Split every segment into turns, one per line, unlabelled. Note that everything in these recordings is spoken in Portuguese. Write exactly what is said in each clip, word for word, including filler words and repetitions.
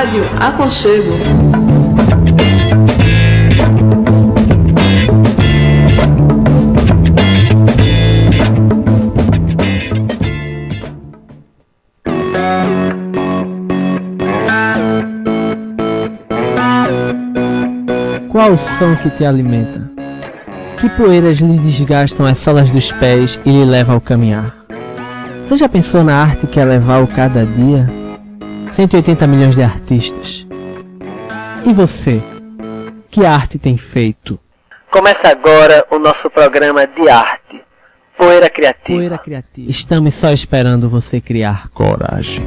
Rádio Aconchego.
Qual o som que te alimenta? Que poeiras lhe desgastam as solas dos pés e lhe levam ao caminhar? Você já pensou na arte que é levar o cada dia? cento e oitenta milhões de artistas. E você? Que arte tem feito?
Começa agora o nosso programa de arte, Poeira Criativa.
Poeira Criativa. Estamos só esperando você criar coragem.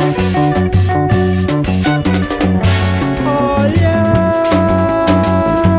Olha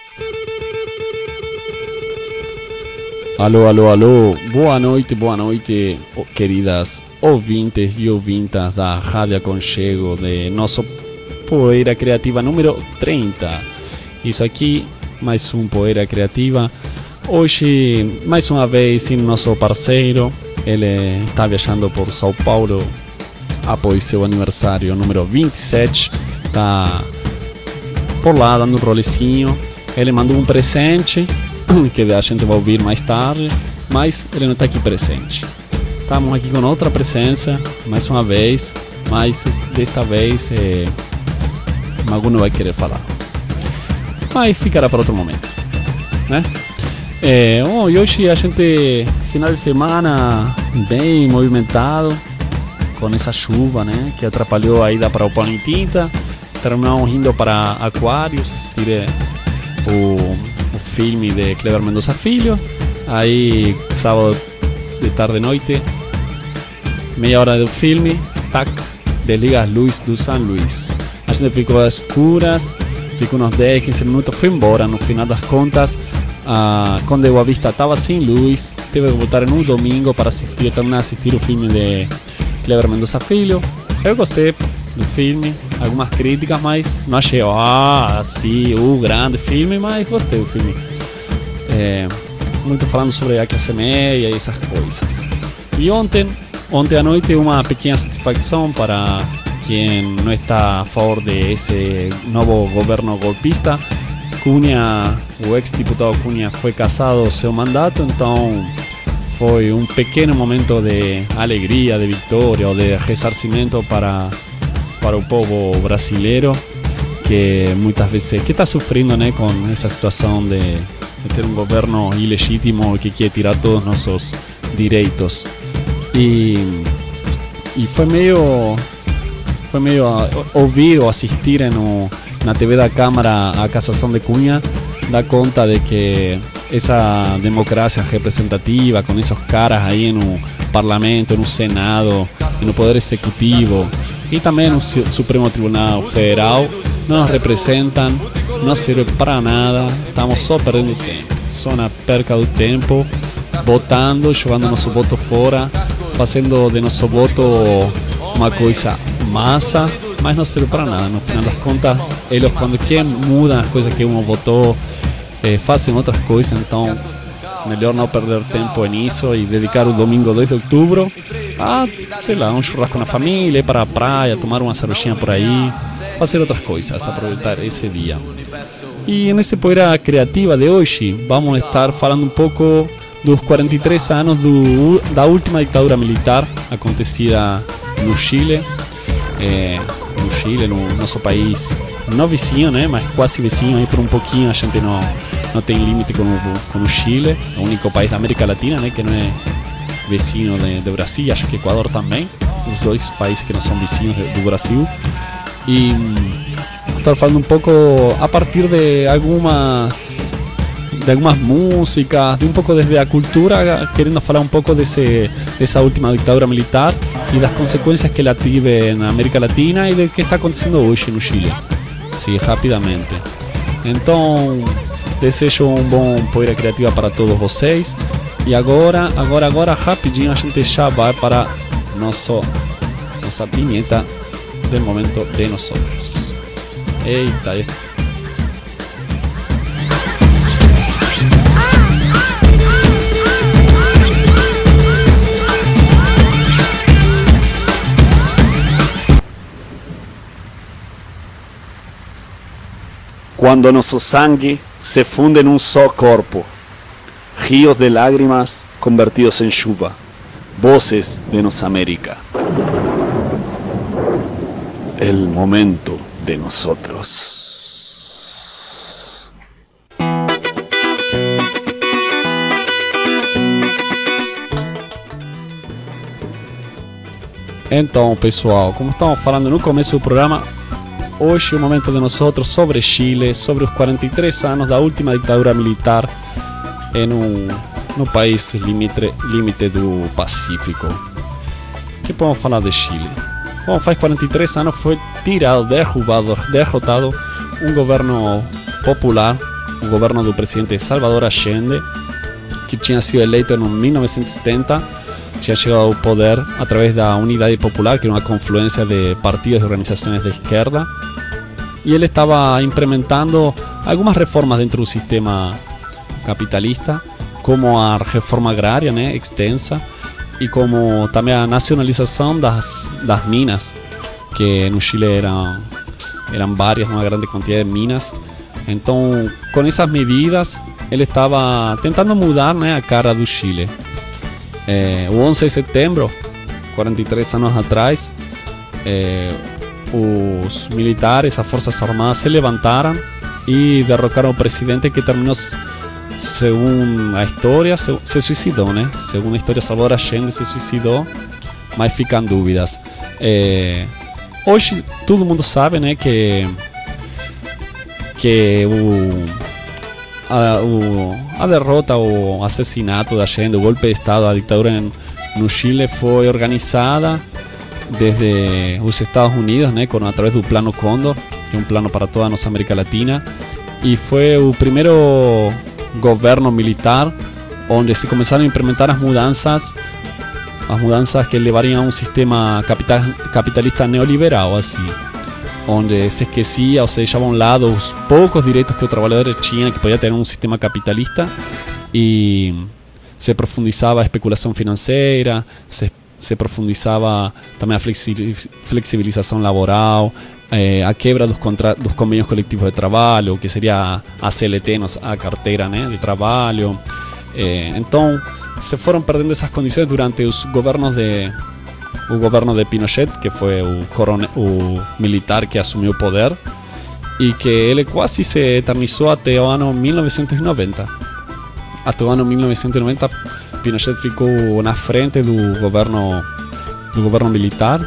Alô, alô, alô, boa noite, boa noite, queridas ouvintes e ouvintas da Rádio Aconchego de nosso Poeira Criativa número trinta. Isso aqui, mais um Poeira Criativa. Hoje, mais uma vez, sem nosso parceiro. Ele está viajando por São Paulo após seu aniversário número vinte e sete. Está por lá dando um rolezinho. Ele mandou um presente que a gente vai ouvir mais tarde, mas ele não está aqui presente. Estamos aqui com outra presença, mais uma vez, mas desta vez é, Magu não vai querer falar, mas ficará para outro momento, né? É, oh, e hoje a gente, final de semana bem movimentado, com essa chuva, né, que atrapalhou a ida para o Pão em Tinta. Terminamos indo para Aquários, assistir o o filme de Cleber Mendonça Filho. Aí sábado de tarde e noite, meia hora do filme, tac, desliga as luzes do São Luís. A gente ficou às escuras, ficou uns dez, quinze minutos, foi embora. No final das contas, ah, quando eu a vista estava sem luz, teve que voltar no domingo para assistir, também assistir o filme de Cleber Mendonça Filho. Eu gostei do filme, algumas críticas, mas não achei, ah, assim, o grande filme, mas gostei do filme. É, muito falando sobre a classe média e essas coisas. E ontem, ontem à noite, uma pequena satisfação para quem não está a favor de esse novo governo golpista. Cunha, o ex-deputado Cunha, foi cassado o seu mandato, então foi um pequeno momento de alegria, de vitória ou de ressarcimento para para o povo brasileiro, que muitas vezes que está sofrendo, né, com essa situação de, de ter um governo ilegítimo que quer tirar todos os nossos direitos. E, e foi meio foi meio ouvir ou assistir no, na T V da Câmara a cassação de Cunha, dá conta de que essa democracia representativa, com esses caras aí no parlamento, no Senado e no Poder Executivo, e também no Supremo Tribunal Federal, não nos representam, não serve para nada, estamos só perdendo tempo, só na perca do tempo, votando, jogando nosso voto fora, fazendo de nosso voto uma coisa massa, mas não serve para nada. No final das contas, eles quando querem mudam as coisas que um votou, eh, fazem outras coisas, então melhor não perder tempo nisso e dedicar o domingo dois de outubro a, sei lá, um churrasco na família, ir para a praia, tomar uma cervejinha por aí, fazer outras coisas, aproveitar esse dia. E nesse Poeira Criativa de hoje, vamos estar falando um pouco dos quarenta e três anos do, da última ditadura militar acontecida no Chile, é, no Chile, no nosso país, não vizinho, né, mas quase vizinho, aí por um pouquinho a gente não, não tem limite com o, com o Chile, o único país da América Latina, né, que não é vizinho de, de Brasil, acho que Equador também, os dois países que não são vizinhos do Brasil. E estar falando um pouco a partir de algumas de algumas músicas, de um pouco desde a cultura, querendo falar um pouco desse, dessa última ditadura militar e das consequências que ela teve na América Latina e do que está acontecendo hoje no Chile. Sim, rapidamente. Então, desejo um bom Poeira Criativa para todos vocês. E agora, agora, agora, rapidinho, a gente já vai para nosso, nossa vinheta do momento de nós. Eita, eita. Quando nosso sangue se funde num só corpo, ríos de lágrimas convertidos em chuva, voces de nossa América. El momento de nosotros. Então, pessoal, como estamos falando no começo do programa, hoje o momento de nós outros sobre Chile, sobre os quarenta e três anos da última ditadura militar no, no país limite, limite do Pacífico. O que podemos falar de Chile? Bom, faz quarenta e três anos foi tirado, derrubado, derrotado um governo popular o governo do presidente Salvador Allende, que tinha sido eleito em mil novecentos e setenta, tinha chegado ao poder através da Unidade Popular, que era uma confluência de partidos e organizações de esquerda, e ele estava implementando algumas reformas dentro do sistema capitalista, como a reforma agrária, né, extensa, e como também a nacionalização das, das minas, que no Chile eram, eram várias, uma grande quantidade de minas. Então, com essas medidas, ele estava tentando mudar, né, a cara do Chile. É, o onze de setembro, quarenta e três anos atrás, é, os militares, as forças armadas se levantaram e derrocaram o presidente, que terminou, segundo a história, se, se suicidou, né? Segundo a história, Salvador Allende se suicidou, mas ficam dúvidas. É, hoje todo mundo sabe, né, que que o a, o, a derrota, o assassinato da Allende, o golpe de Estado, a ditadura em, no Chile foi organizada desde os Estados Unidos, né, com, a través do Plano Cóndor, que é um plano para toda a nossa América Latina, e foi o primeiro governo militar onde se começaram a implementar as mudanças, as mudanças que levariam a um sistema capital, capitalista neoliberal, assim, onde se esquecia ou se deixava a um lado os poucos direitos que o trabalhador tinha, que podia ter um sistema capitalista, e se profundizava a especulação financeira, se, se profundizava também a flexibilização laboral, eh, a quebra dos, contra, dos convênios coletivos de trabalho, que seria a C L T, a carteira, né, de trabalho. Eh, então se foram perdendo essas condições durante os governos de o governo de Pinochet, que foi o, coronel, o militar que assumiu o poder, e que ele quase se eternizou até o ano mil novecentos e noventa. Até o ano mil novecentos e noventa, Pinochet ficou na frente do governo do governo militar,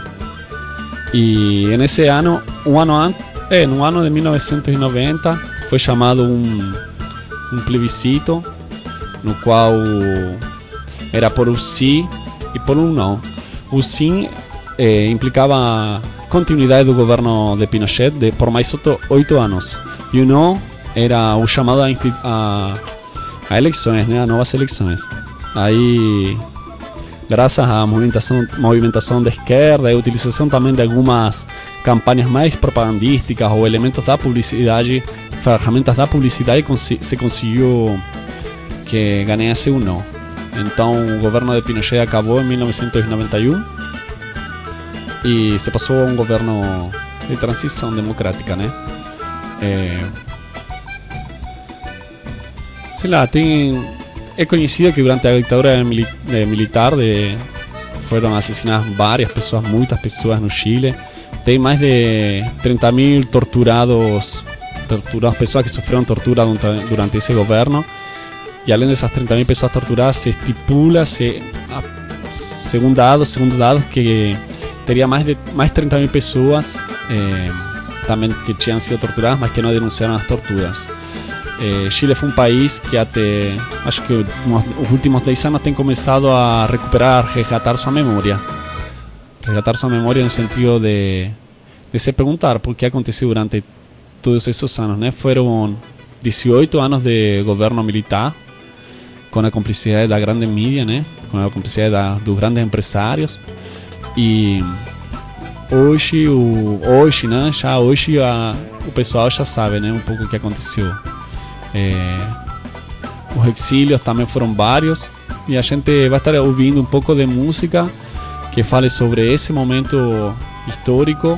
e nesse ano, um ano antes, é, no ano de mil novecentos e noventa, foi chamado um, um plebiscito, no qual era por um sim e por um não. O sim eh, implicava a continuidade do governo de Pinochet de, por mais oito anos. E o não era o chamado a, a, a eleições, né, a novas eleições. Aí, graças à movimentação, movimentação da esquerda e a utilização também de algumas campanhas mais propagandísticas ou elementos da publicidade, ferramentas da publicidade, se conseguiu que ganhasse o não. Então o governo de Pinochet acabou em mil novecentos e noventa e um e se passou a um governo de transição democrática, né? É, sei lá, tem, é conhecido que durante a ditadura mili, eh, militar de, foram assassinadas várias pessoas, muitas pessoas no Chile. Tem mais de trinta mil torturados, torturados, pessoas que sofreram tortura durante, durante esse governo. E além dessas trinta mil pessoas torturadas, se estipula, se, a, segundo dados, segundo dados, que teria mais de mais trinta mil pessoas eh, também que tinham sido torturadas, mas que não denunciaram as torturas. Eh, Chile foi um país que até, acho que os últimos dez anos tem começado a recuperar, resgatar sua memória. Resgatar sua memória no sentido de, de se perguntar por que aconteceu durante todos esses anos, né? Foram dezoito anos de governo militar, com a cumplicidade da grande mídia, né? Com a cumplicidade da, dos grandes empresários. E hoje, o, hoje, né? Já hoje a, o pessoal já sabe, né? Um pouco o que aconteceu. É, os exílios também foram vários, e a gente vai estar ouvindo um pouco de música que fale sobre esse momento histórico.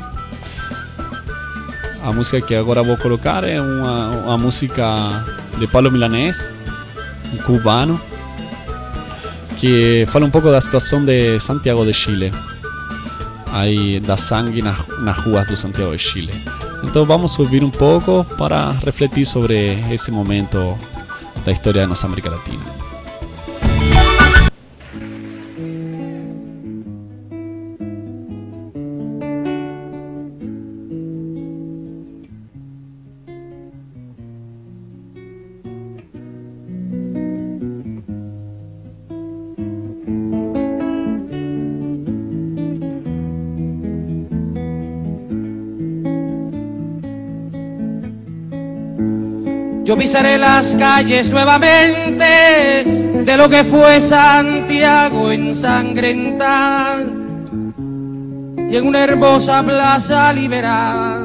A música que agora vou colocar é uma, uma música de Pablo Milanés, um cubano, que fala um pouco da situação de Santiago de Chile, aí da sangue nas, nas ruas do Santiago de Chile. Então vamos ouvir um pouco para refletir sobre esse momento da história da nossa América Latina.
Yo pisaré las calles nuevamente de lo que fue Santiago ensangrentada, y en una hermosa plaza liberada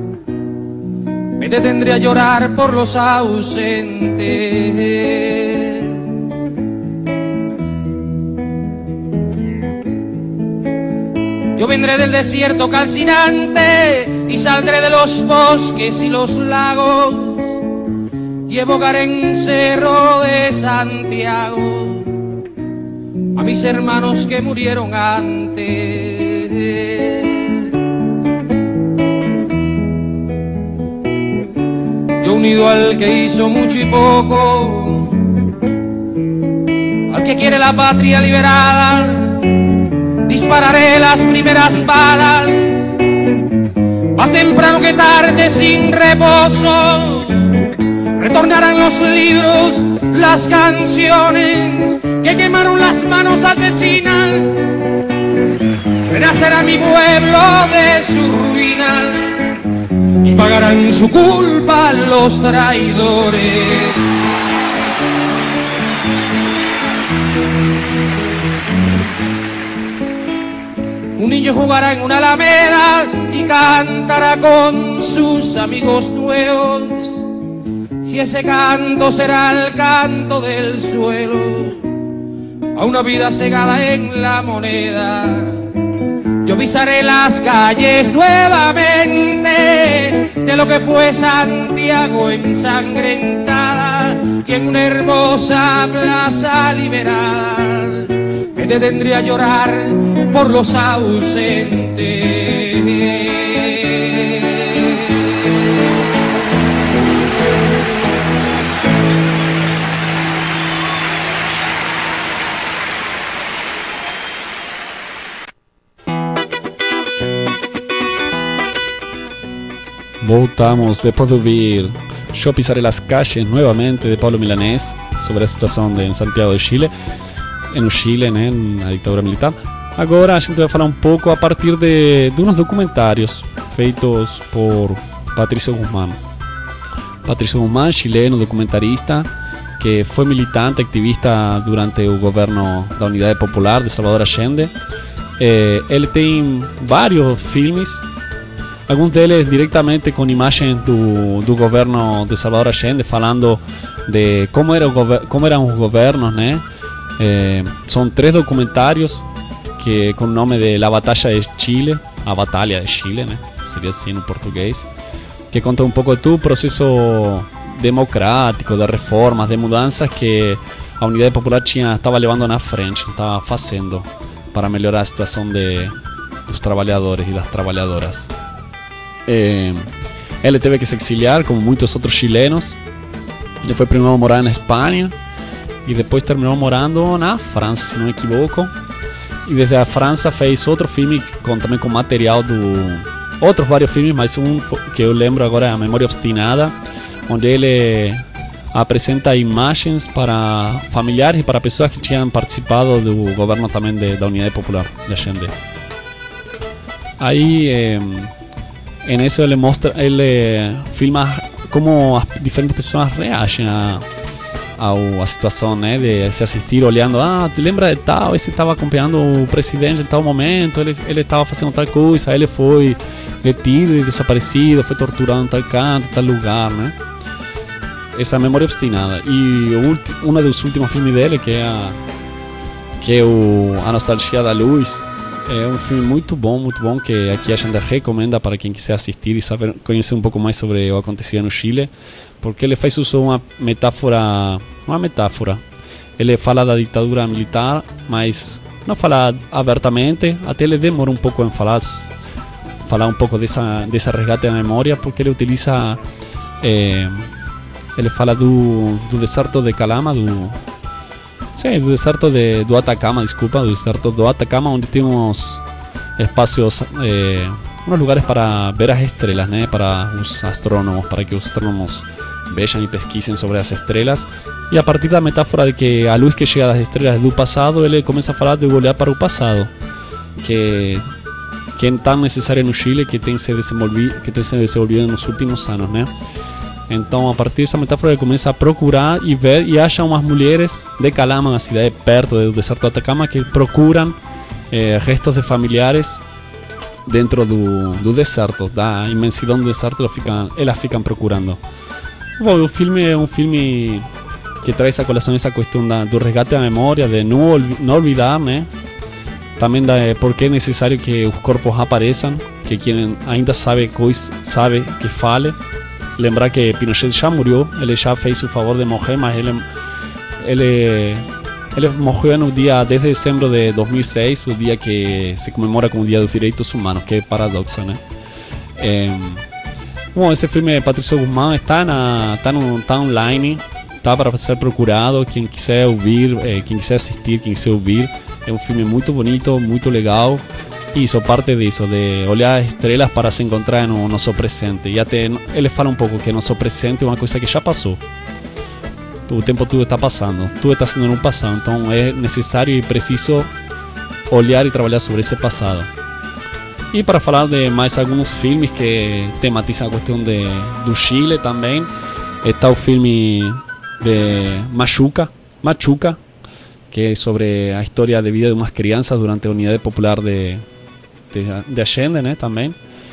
me detendré a llorar por los ausentes. Yo vendré del desierto calcinante y saldré de los bosques y los lagos y evocaré en Cerro de Santiago a mis hermanos que murieron antes. Yo unido al que hizo mucho y poco, al que quiere la patria liberada, dispararé las primeras balas, más temprano que tarde sin reposo. Retornarán los libros, las canciones que quemaron las manos asesinas. Renacerá mi pueblo de su ruina y pagarán su culpa los traidores. Un niño jugará en una alameda y cantará con sus amigos nuevos. Si ese canto será el canto del suelo, a una vida cegada en la moneda. Yo pisaré las calles nuevamente de lo que fue Santiago ensangrentada, y en una hermosa plaza liberada me detendré a llorar por los ausentes.
Voltamos depois de ouvir Yo pisaré las calles nuevamente de Pablo Milanés sobre a situação de, em Santiago de Chile, no Chile, né, na ditadura militar. Agora a gente vai falar um pouco a partir de, de uns documentários feitos por Patricio Guzmán. Patricio Guzmán, chileno, documentarista, que foi militante, activista durante o governo da Unidade Popular de Salvador Allende. Eh, ele tem vários filmes, alguns deles diretamente com imagens do, do governo de Salvador Allende, falando de como, era o gover- como eram os governos, né? Eh, são três documentários que com o nome de La Batalla de Chile, a Batalha de Chile, né? Seria assim no português, que conta um pouco de todo o processo democrático, de reformas, de mudanças que a Unidade Popular tinha, estava levando na frente, estava fazendo para melhorar a situação de, dos trabalhadores e das trabalhadoras. Eh, ele teve que se exiliar, como muitos outros chilenos. Ele foi primeiro morar na Espanha e depois terminou morando na França, se não me equivoco. E desde a França fez outro filme com, também com material do... Outros vários filmes, mas um que eu lembro agora é A Memória Obstinada, onde ele apresenta imagens para familiares e para pessoas que tinham participado do governo também de, da Unidade Popular de Allende. Aí... Eh, En eso él mostra, él eh, filma como as diferentes pessoas reagem a, a, a situação, né, de se assistir olhando, ah, tu lembra de tal, esse estava acompanhando o presidente em tal momento, ele ele estava fazendo tal coisa, ele foi detido e desaparecido, foi torturado em tal canto, tal lugar, né? Essa Memória Obstinada. E o ulti, um dos últimos filmes dele, que é a, que é o A Nostalgia da Luz. É um filme muito bom, muito bom, que aqui a gente recomenda para quem quiser assistir e saber, conhecer um pouco mais sobre o acontecido no Chile, porque ele faz uso de uma metáfora, uma metáfora. Ele fala da ditadura militar, mas não fala abertamente, até ele demora um pouco em falar, falar um pouco dessa, dessa resgate da memória, porque ele utiliza, é, ele fala do, do deserto de Calama, do... Sim, do deserto de, do Atacama, desculpa, do deserto do Atacama, onde tem uns espaços, eh, uns lugares para ver as estrelas, né? Para os astrônomos, para que os astrônomos vejam e pesquisem sobre as estrelas. E a partir da metáfora de que a luz que chega das estrelas do passado, ele começa a falar de olhar para o passado, que, que é tão necessário no Chile, que tem se desenvolvido, que tem se desenvolvido nos últimos anos, né? Então, a partir dessa metáfora, ele começa a procurar e ver, e acha umas mulheres de Calama, uma cidade perto do deserto do Atacama, que procuram eh, restos de familiares dentro do, do deserto, da imensidão do deserto, elas ficam, elas ficam procurando. Bom, o filme é um filme que traz a colação essa questão da, do resgate da memória, de não, olvi, não olvidar, né? Também da por que é necessário que os corpos apareçam, que quem ainda sabe coisa, sabe que fale. Lembrar que Pinochet já morreu, ele já fez o favor de morrer, mas ele, ele, ele morreu no dia dez de dezembro de dois mil e seis, o dia que se comemora como o Dia dos Direitos Humanos, que é paradoxo, né? É, bom, esse filme, Patricio Guzmán, está, na, está, no, está online, está para ser procurado, quem quiser ouvir, eh, quem quiser assistir, quem quiser ouvir. É um filme muito bonito, muito legal. Isso, parte disso, de olhar as estrelas para se encontrar no nosso presente. E até ele fala um pouco que nosso presente é uma coisa que já passou. O tempo tudo está passando, tudo está sendo no passado. Então é necessário e preciso olhar e trabalhar sobre esse passado. E para falar de mais alguns filmes que tematizam a questão de, do Chile também, está o filme de Machuca, Machuca, que é sobre a história de vida de umas crianças durante a Unidade Popular de, de, de Allende, né, também.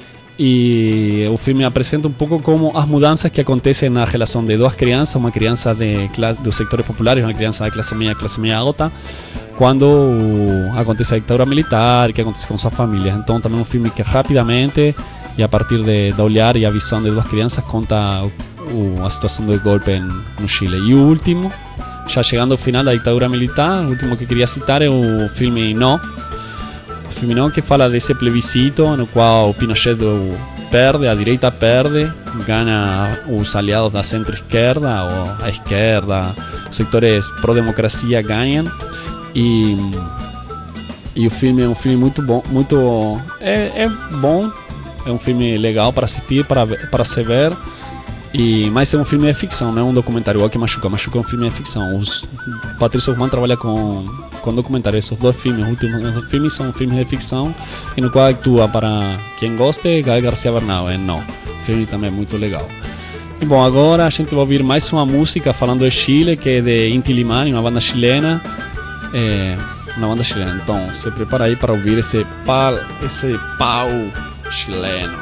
E o filme apresenta um pouco como as mudanças que acontecem na relação de duas crianças, uma criança de classe, dos sectores populares, uma criança de classe média, classe média alta, quando acontece a ditadura militar, que acontece com suas famílias. Então também é um filme que rapidamente, e a partir de, de olhar e a visão de duas crianças, conta o, a situação do golpe no Chile. E o último, já chegando ao final da ditadura militar, o último que queria citar é o filme No. O filme No, que fala desse plebiscito no qual o Pinochet perde, a direita perde, ganha os aliados da centro-esquerda, ou a esquerda, os setores pró-democracia ganham. E, e o filme é um filme muito bom, muito é, é bom, é um filme legal para assistir, para, para se ver. E, mas é um filme de ficção, não é um documentário, igual que Machuca. Machuca é um filme de ficção. Os, Patricio Guzmán trabalha com, com documentário. Esses dois filmes, os últimos dois filmes são filmes de ficção, e no qual atua, para quem goste, Gael García Bernal, é Não. O filme também é muito legal. E bom, agora a gente vai ouvir mais uma música falando de Chile, que é de Inti Illimani, uma banda chilena. É, uma banda chilena. Então, se prepara aí para ouvir esse pau, esse pau chileno.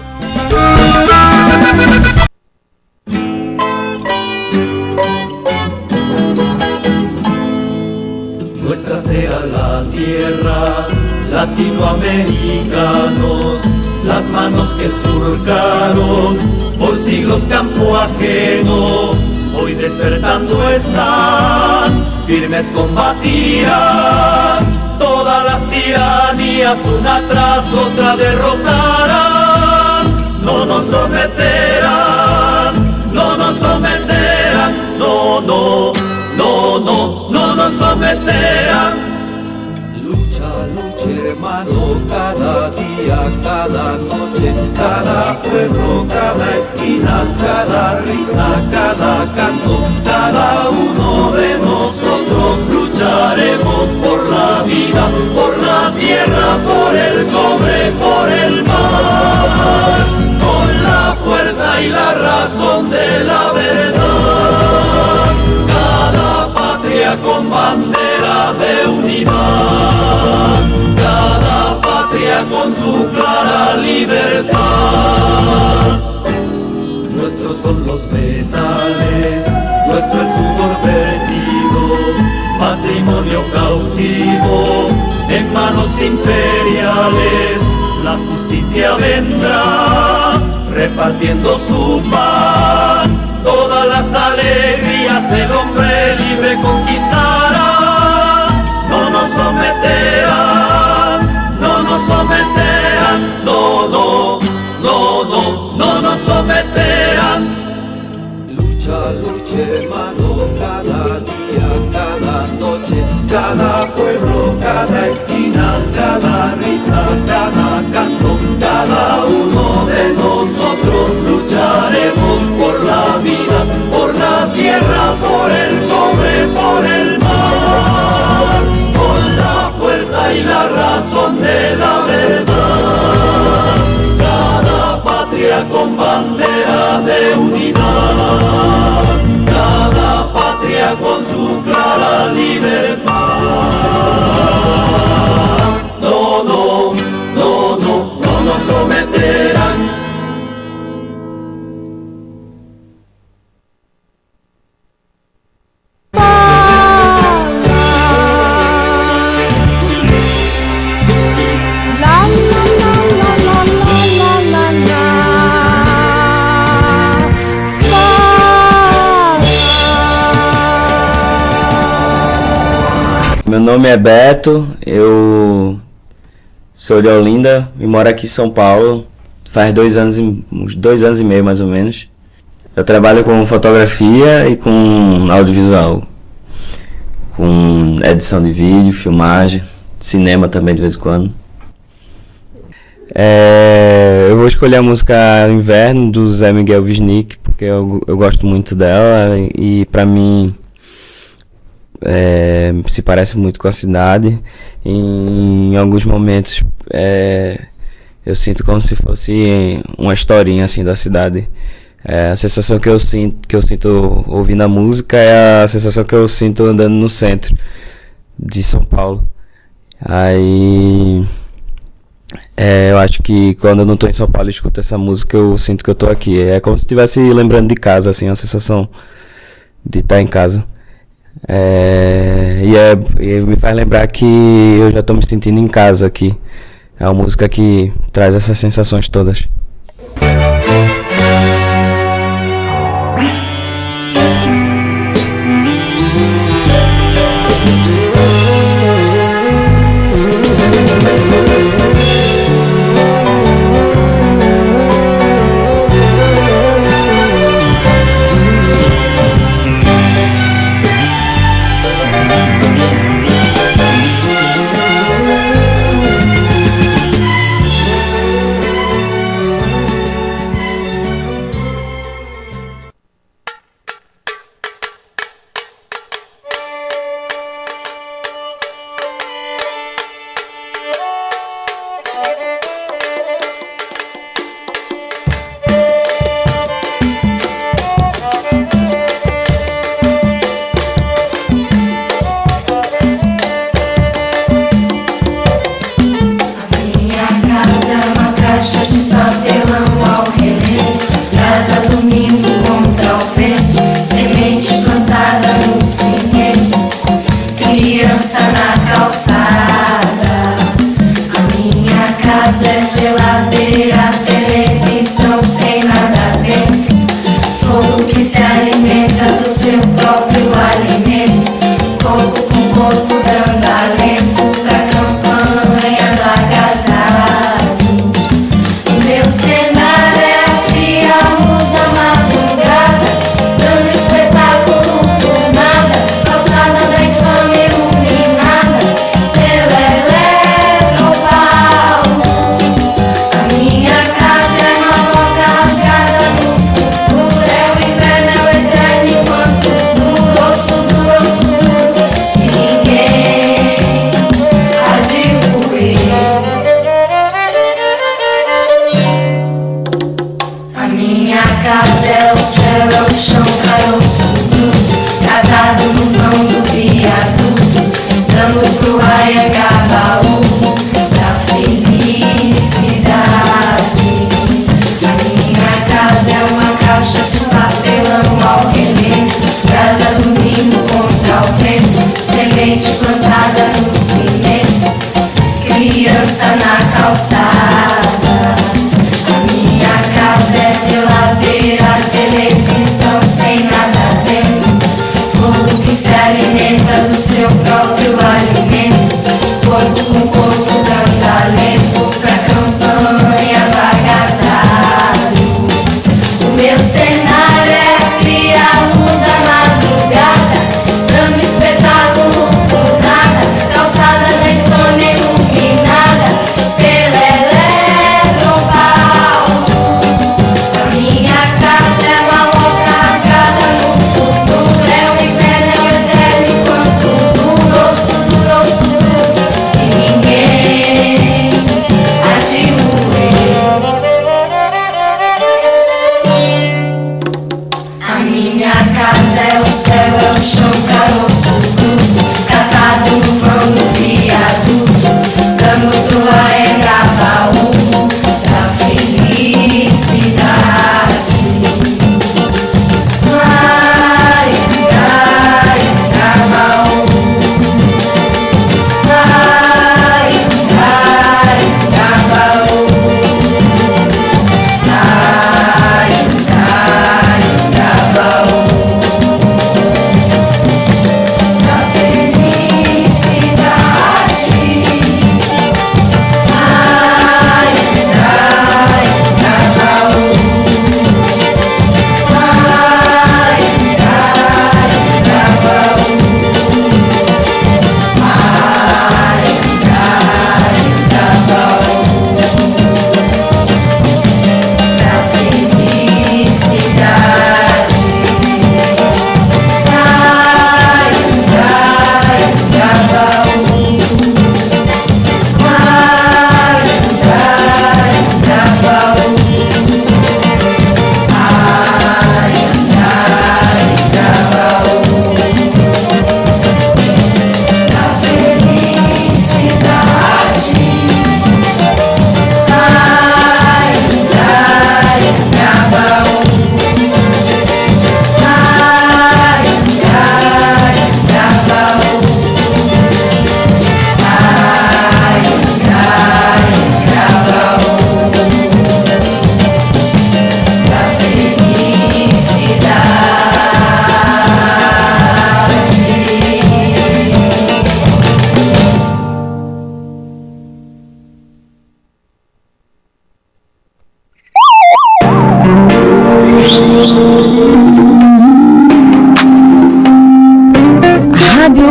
Nuestra será la tierra, latinoamericanos, las manos que surcaron por siglos campo ajeno, hoy despertando están, firmes combatirán, todas las tiranías una tras otra derrotarán, no nos someterán, no nos someterán, no, no. No, no, no nos someterán. Lucha, lucha hermano, cada día, cada noche, cada pueblo, cada esquina, cada risa, cada canto, cada uno de nosotros lucharemos por la vida, por la tierra, por el cobre, por el mar, con la fuerza y la razón de la verdad. Con bandera de unidad, cada patria con su clara libertad. Nuestros son los metales, nuestro el sudor vertido, patrimonio cautivo en manos imperiales. La justicia vendrá repartiendo su pan, todas las alegrías el hombre libre conquistará. No nos someterán, no nos someterán, no, no, no, no, no nos someterán. Lucha, lucha hermano, cada día, cada noche, cada pueblo, cada esquina, cada risa, cada canto, cada uno de nosotros lucharemos por la vida, por la tierra, por el cobre, por el mar, con la fuerza y la razón de la verdad, cada patria con bandera de unidad.
Meu nome é Beto, eu sou de Olinda e moro aqui em São Paulo faz dois anos, e, uns dois anos e meio mais ou menos. Eu trabalho com fotografia e com audiovisual, com edição de vídeo, filmagem, cinema também de vez em quando. É, eu vou escolher a música Inverno do Zé Miguel Wisnik, porque eu, eu gosto muito dela e pra mim é, se parece muito com a cidade. Em, em alguns momentos é, eu sinto como se fosse uma historinha assim da cidade. É, a sensação que eu sinto, que eu sinto ouvindo a música é a sensação que eu sinto andando no centro de São Paulo. Aí é, eu acho que quando eu não tô em São Paulo e escuto essa música, eu sinto que eu tô aqui. É como se estivesse lembrando de casa, assim, a sensação de estar em casa. É, e, é, e me faz lembrar que eu já tô me sentindo em casa aqui. É uma música que traz essas sensações todas.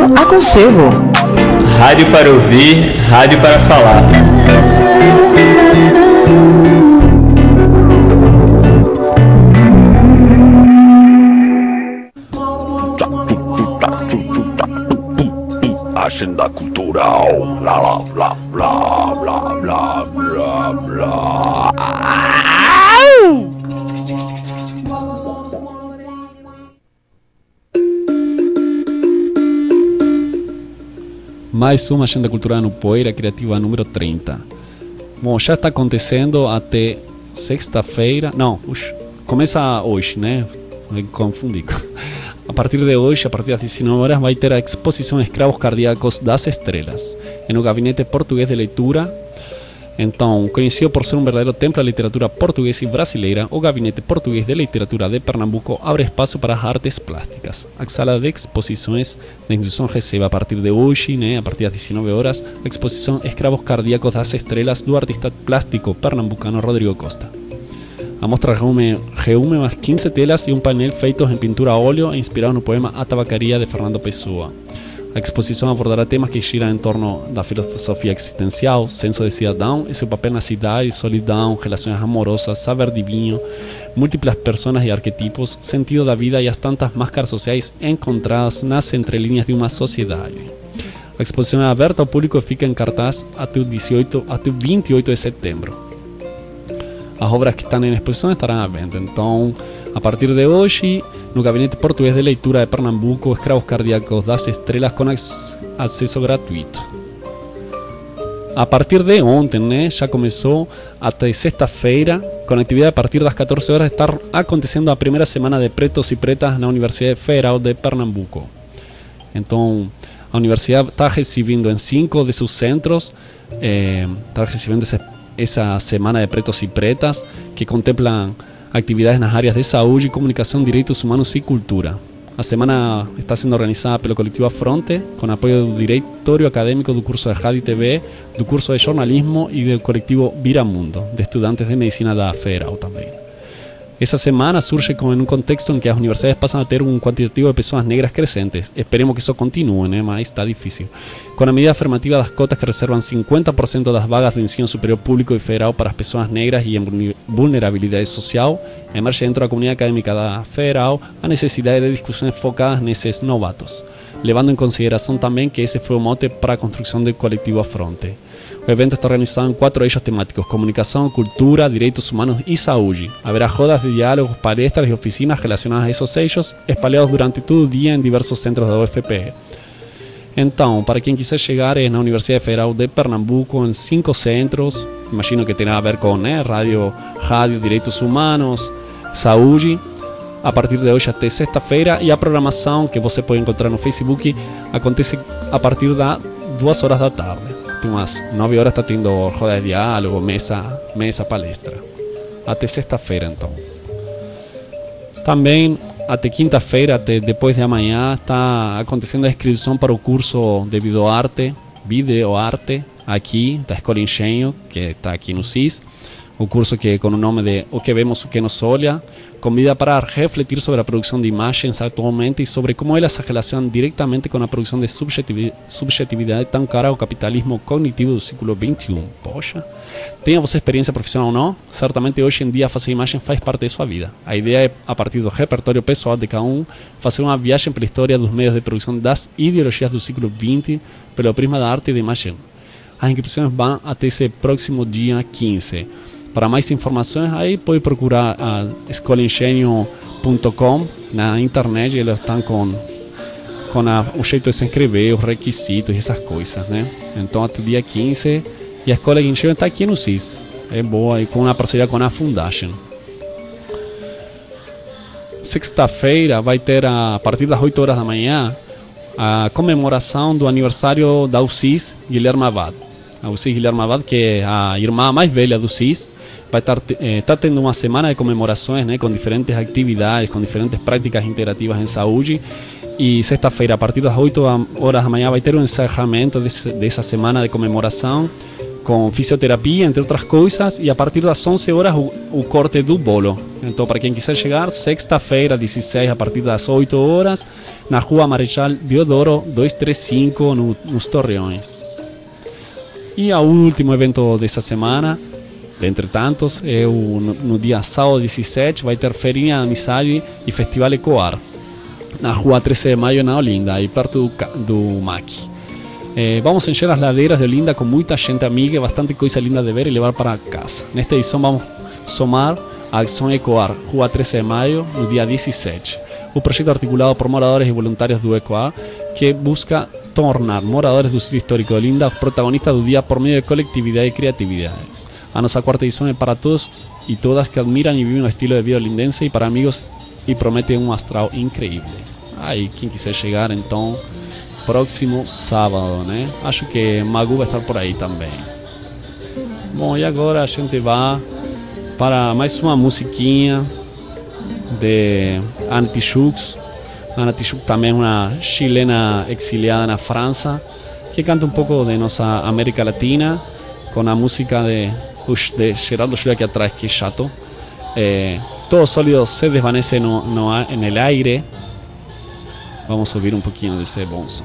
Aconchego.
Rádio para ouvir, rádio para falar.
Agenda cultural, blá blá blá blá blá blá blá blá.
Mais uma agenda cultural no Poeira Criativa número trinta. Bom, já está acontecendo até sexta-feira. Não, ux, começa hoje, né? Me confundi. A partir de hoje, a partir das dezenove horas, vai ter a exposição Escravos Cardíacos das Estrelas, no Gabinete Português de Leitura. Então, conhecido por ser um verdadeiro templo da literatura portuguesa e brasileira, o Gabinete Português de Literatura de Pernambuco abre espaço para as artes plásticas. A sala de exposições da instituição recebe a partir de hoje, né, a partir das dezenove horas, a exposição Escravos Cardíacos das Estrelas do artista plástico pernambucano Rodrigo Costa. A mostra reúne, reúne umas quinze telas e um painel feitos em pintura a óleo e inspirados no poema A Tabacaria de Fernando Pessoa. A exposição abordará temas que giram em torno da filosofia existencial, senso de cidadão e seu papel na cidade, solidão, relações amorosas, saber divino, múltiplas personas e arquetipos, sentido da vida e as tantas máscaras sociais encontradas nas entrelinhas de uma sociedade. A exposição é aberta ao público e fica em cartaz até o, dezoito, até o vinte e oito de setembro. As obras que estão em exposição estarão à venda. Então, a partir de hoje, no Gabinete Português de Leitura de Pernambuco, Escravos Cardíacos das Estrelas com acesso gratuito. A partir de ontem, né, já começou até sexta-feira, com atividade a partir das catorze horas, está acontecendo a primeira semana de Pretos e Pretas na Universidade Federal de Pernambuco. Então, a universidade está recebendo em cinco de seus centros, eh, está recebendo esse essa semana de Pretos e Pretas, que contemplam atividades nas áreas de saúde, comunicação, direitos humanos e cultura. A semana está sendo organizada pelo coletivo Afronte, com apoio do diretório acadêmico do curso de Rádio e T V, do curso de jornalismo e do coletivo Viramundo, de estudantes de medicina da Federal também. Essa semana surge com, em um contexto em que as universidades passam a ter um quantitativo de pessoas negras crescentes. Esperemos que isso continue, né? Mas está difícil. Com a medida afirmativa das cotas que reservam cinquenta por cento das vagas do ensino superior público e federal para as pessoas negras e em vulnerabilidade social, emerge dentro da comunidade acadêmica da Federal a necessidade de discussões focadas nesses novatos, levando em consideração também que esse foi o mote para a construção do coletivo Afronte. O evento está organizado em quatro eixos temáticos: comunicação, cultura, direitos humanos e saúde. Haverá rodas de diálogos, palestras e oficinas relacionadas a esses eixos, espalhados durante todo o dia em diversos centros da U F P E. Então, para quem quiser chegar, é na Universidade Federal de Pernambuco, em cinco centros. Imagino que terá a ver com, né, rádio, rádio, direitos humanos, saúde. A partir de hoje até sexta-feira, e a programação que você pode encontrar no Facebook acontece a partir das duas horas da tarde. Umas nove horas está tendo roda de diálogo, mesa, mesa, palestra. Até sexta-feira, então. Também, até quinta-feira, até depois de amanhã, está acontecendo a inscrição para o curso de videoarte, videoarte, aqui, da Escola Engenho, que está aqui no C I S. O curso que, com o nome de O que Vemos, O que Nos Olha, convida para refletir sobre a produção de imagens atualmente e sobre como elas se relacionam diretamente com a produção de subjetividade, subjetividade tão cara ao capitalismo cognitivo do século vinte e um. Poxa, tenha você experiência profissional ou não, certamente hoje em dia fazer imagem faz parte de sua vida. A ideia é, a partir do repertório pessoal de cada um, fazer uma viagem pela história dos meios de produção das ideologias do século vinte pelo prisma da arte e da imagem. As inscrições vão até esse próximo dia quinze. Para mais informações, aí pode procurar a escola engenho ponto com na internet. Eles estão com, com a, o jeito de se inscrever, os requisitos e essas coisas, né? Então, até o dia quinze. E a Escola Engenho está aqui no C I S. É boa, e com uma parceria com a Foundation. Sexta-feira vai ter, a, a partir das oito horas da manhã, a comemoração do aniversário da U C I S Guilherme Abad. A U C I S Guilherme Abad, que é a irmã mais velha do C I S, vai estar eh, tá tendo uma semana de comemorações, né, com diferentes atividades, com diferentes práticas interativas em saúde. E sexta-feira, a partir das oito horas da manhã, vai ter um encerramento desse, dessa semana de comemoração, com fisioterapia, entre outras coisas, e a partir das onze horas o, o corte do bolo. Então, para quem quiser chegar, sexta-feira, dezesseis, a partir das oito horas, na Rua Marechal Deodoro duzentos e trinta e cinco, no, nos Torreões. E o último evento dessa semana, dentre tantos, é o, no, no dia sábado dezessete, vai ter Feirinha da Amizade e Festival Ecoar, na Rua treze de Maio, na Olinda, aí perto do, do M A C. Eh, vamos a encher as ladeiras de Olinda com muita gente amiga e bastante coisa linda de ver e levar para casa. Nesta edição vamos somar a Ação Ecoar, Rua treze de Maio, no dia dezessete. O projeto articulado por moradores e voluntários do Ecoar, que busca tornar moradores do sítio histórico de Olinda os protagonistas do dia por meio de coletividade e criatividade. A nossa quarta edição é para todos e todas que admiram e vivem o estilo de vida olindense e para amigos e promete um astral incrível. Aí, quem quiser chegar, então, próximo sábado, né? Acho que Magu vai estar por aí também. Bom, e agora a gente vai para mais uma musiquinha de Ana Tijoux. Ana Tijoux também é uma chilena exiliada na França, que canta um pouco de nossa América Latina, com a música de, de Geraldo Jura aqui atrás, que é chato. Eh, todo sólido se desvanece no, no, en el aire. Vamos a ouvir um pouquinho desse bom som.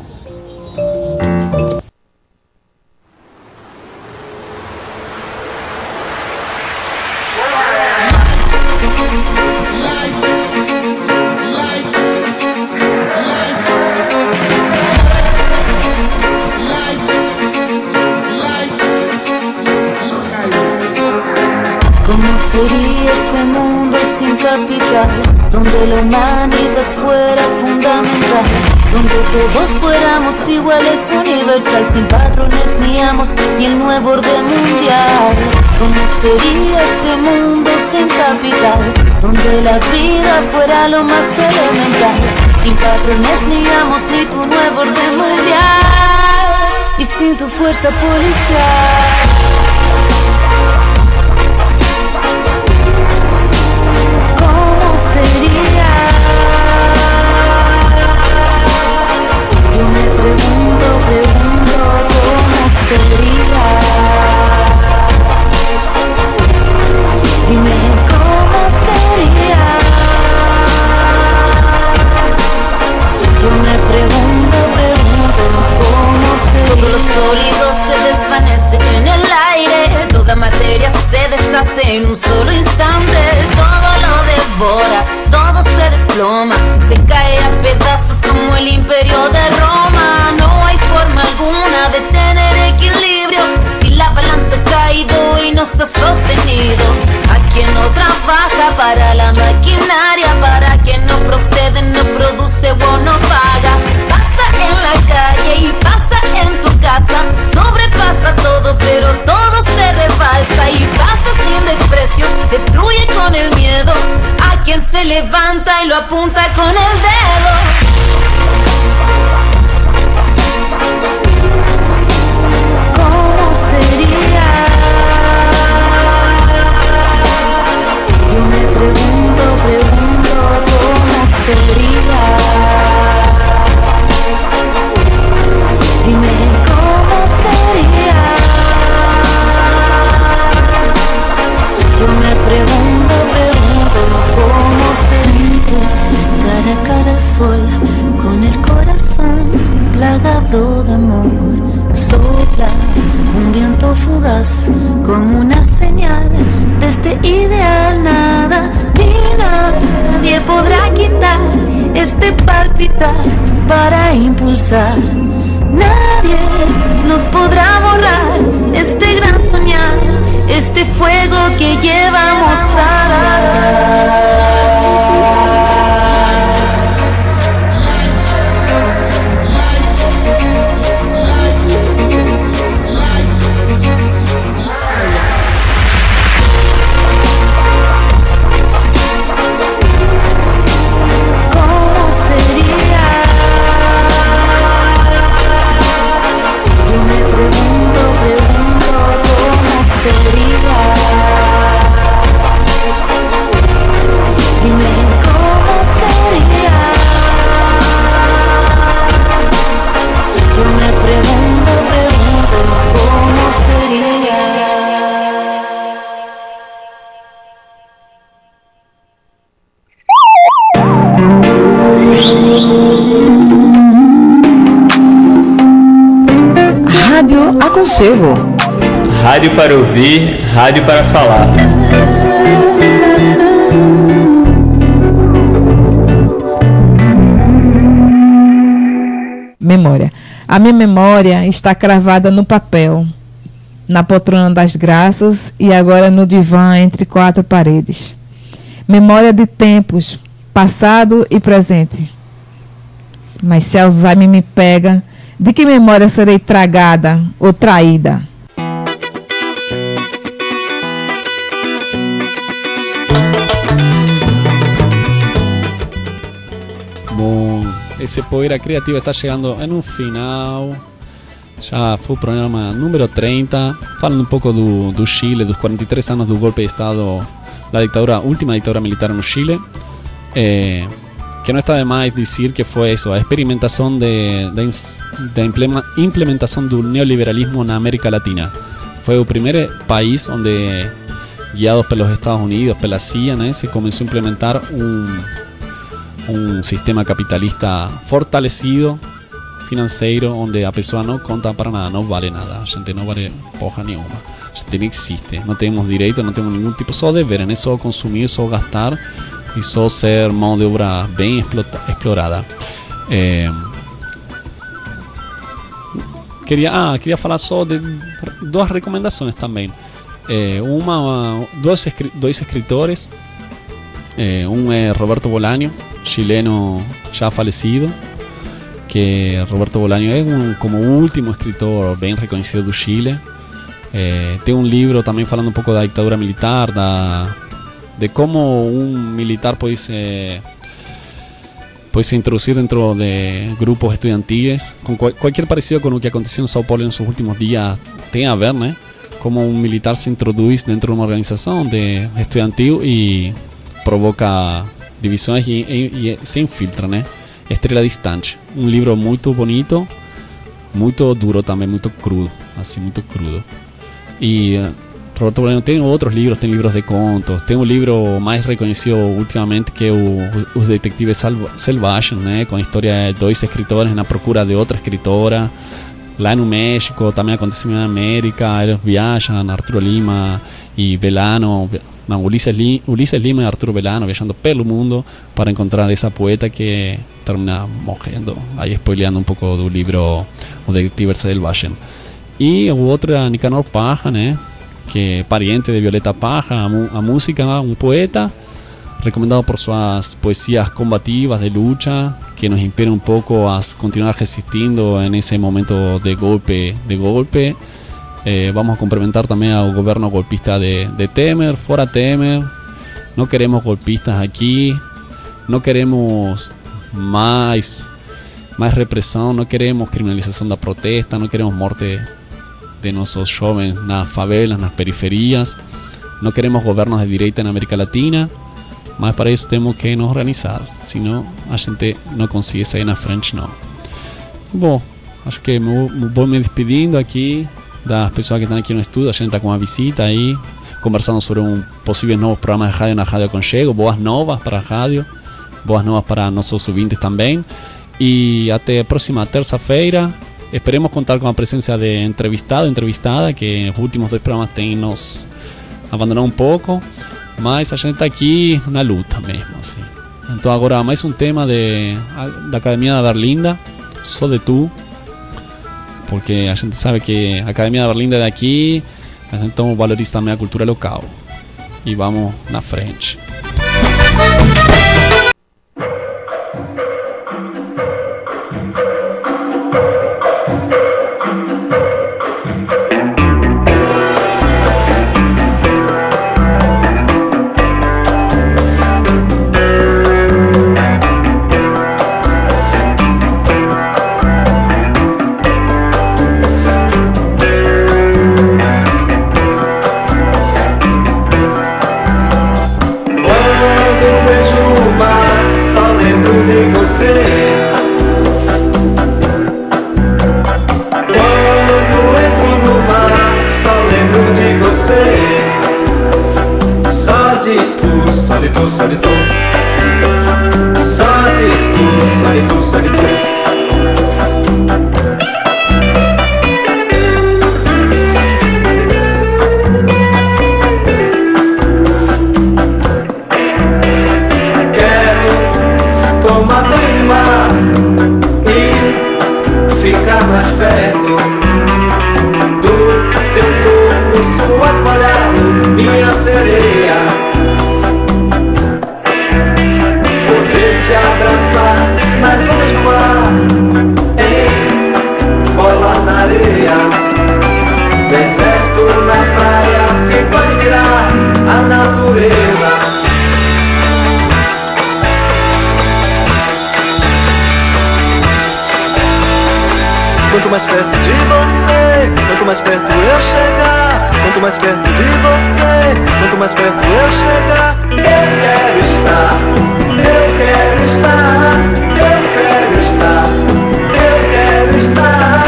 ¿Cómo sería este mundo sin capital? Donde la humanidad fuera fundamental, donde todos fuéramos iguales, universal, sin patrones ni amos ni el nuevo orden mundial. ¿Cómo sería este mundo sin capital? Donde la vida fuera lo más elemental, sin patrones ni amos ni tu nuevo orden mundial, y sin tu fuerza policial. Yo me pregunto, pregunto cómo sería. Dime cómo sería. Yo me pregunto, pregunto cómo sería. Todo lo sólido se desvanece en el aire, toda materia se deshace en un solo instante, todo lo devora, todo se desploma, se cae a pedazos como el imperio de Roma. No hay forma alguna de tener equilibrio si la balanza ha caído y no se ha sostenido. A quien no trabaja para la maquinaria, para quien no procede, no produce o no paga. Pasa en la calle y pasa en tu casa, sobrepasa todo pero todo se rebalsa y pasa sin desprecio, destruye con el miedo a quien se levanta y lo apunta con el dedo. ¿Cómo sería? Yo me pregunto, pregunto cómo sería. Dime cómo sería. Yo me pregunto, pregunto cómo sería. Cara a cara al sol, con el corazón plagado de amor, sopla un viento fugaz como una señal de este ideal. Nada ni nadie podrá quitar este palpitar para impulsar. Nadie nos podrá borrar este gran soñar, este fuego que llevamos a...
Rádio Aconchego.
Rádio para ouvir, rádio para falar.
Memória. A minha memória está cravada no papel, na poltrona das graças e agora no divã entre quatro paredes. Memória de tempos, passado e presente. Mas se Alzheimer me pega, de que memória serei tragada ou traída?
Bom, esse Poeira Criativa está chegando em um final. Já foi o programa número trinta, falando um pouco do, do Chile, dos quarenta e três anos do golpe de Estado, da ditadura, última ditadura militar no Chile. Eh, que no está de más decir que fue eso, a experimentación de, de, de implementación del neoliberalismo en América Latina. Fue el primer país donde, guiados por los Estados Unidos, por la C I A, ¿no? Se comenzó a implementar un, un sistema capitalista fortalecido, financeiro, donde a pessoa não conta para nada, não vale nada, a gente não vale porra nenhuma, a gente não existe, não temos direito, não temos nenhum tipo, só dever, né? Só consumir, só gastar e só ser mão de obra bem explorada. É... Queria, ah, queria falar só de duas recomendações também. É, uma, dois, dois escritores, é, um é Roberto Bolaño, chileno já falecido, que Roberto Bolaño é um, como o último escritor bem reconhecido do Chile. É, tem um livro também falando um pouco da ditadura militar, da de como um militar pode se, pode se introduzir dentro de grupos estudiantis, com qual, qualquer parecido com o que aconteceu em São Paulo nos últimos dias tem a ver, né? Como um militar se introduz dentro de uma organização de estudantil e provoca divisões e, e, e se infiltra, né? Estrela Distante, um livro muito bonito, muito duro também, muito crudo, assim, muito crudo. E Roberto Bolaño tem outros livros, tem livros de contos, tem um livro mais reconhecido ultimamente que é o, Os Detetives Selvagens, né, com a história de dois escritores na procura de outra escritora. Lá no México também aconteceu na América, eles viajam, Arturo Lima e Belano, não, Ulisses, Li, Ulisses Lima e Arturo Belano viajando pelo mundo para encontrar essa poeta que termina morrendo. Aí spoileando um pouco do livro Os Detetives Selvagens. E o outro é Nicanor Parra, né, que é pariente de Violeta Parra, a, a música, um poeta recomendado por suas poesias combativas de lucha, que nos inspiran un poco a continuar resistiendo en ese momento de golpe. De golpe. Eh, vamos a complementar también al gobierno golpista de, de Temer, fuera Temer. No queremos golpistas aquí, no queremos más, más represión, no queremos criminalización da protesta, no queremos morte de nossos jovens nas favelas, nas periferias. Não queremos governos de direita na América Latina, mas para isso temos que nos organizar, senão a gente não consegue sair na frente, não. Bom, acho que me vou me despedindo aqui das pessoas que estão aqui no estúdio. A gente está com uma visita aí, conversando sobre um possíveis novos programas de rádio na Rádio Aconchego. Boas novas para a rádio, boas novas para nossos ouvintes também. E até a próxima terça-feira. Esperemos contar com a presença de entrevistado, entrevistada, que nos últimos dois programas tem nos abandonado um pouco, mas a gente está aqui na luta mesmo, assim. Então agora mais um tema de, da Academia da Berlinda, Só de Tu, porque a gente sabe que a Academia da Berlinda é daqui, a gente então valoriza também a cultura local. E vamos na frente.
Quanto mais perto de você, quanto mais perto eu chegar, quanto mais perto de você, quanto mais perto eu chegar, eu quero estar, eu quero estar, eu quero estar, eu quero estar.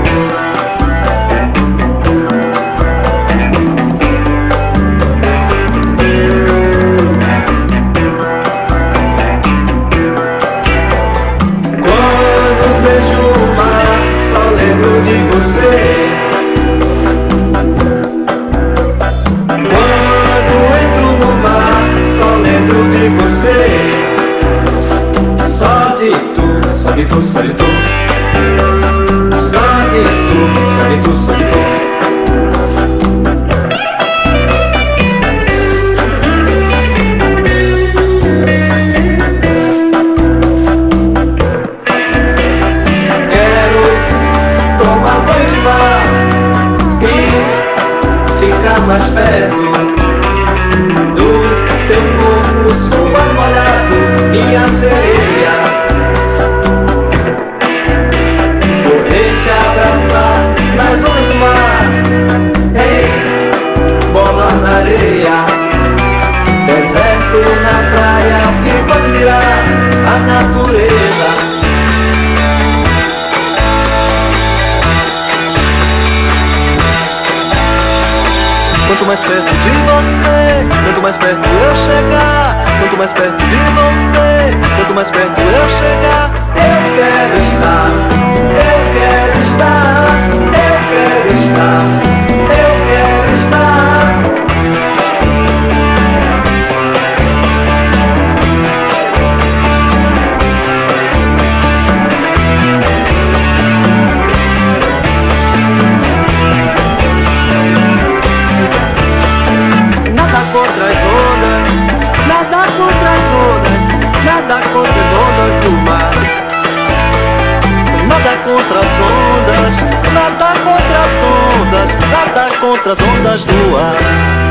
De você, quando entro no mar, só lembro de você. Só de tu, só de tu, só de tu. Só de tu, só de tu, só de tu. Mais perto do teu corpo, suor molhado, minha sereia. Poder te abraçar nas ondas do mar, ei, bola na areia. Deserto na praia, fico a admirar a natureza. Quanto mais perto de você, quanto mais perto eu chegar, quanto mais perto de você, quanto mais perto eu chegar, eu quero estar, eu quero estar, eu quero estar, eu quero estar. Contra as ondas, nada contra as ondas, nada contra as ondas do mar. Nada contra as ondas, nada contra as ondas, nada contra as ondas do ar.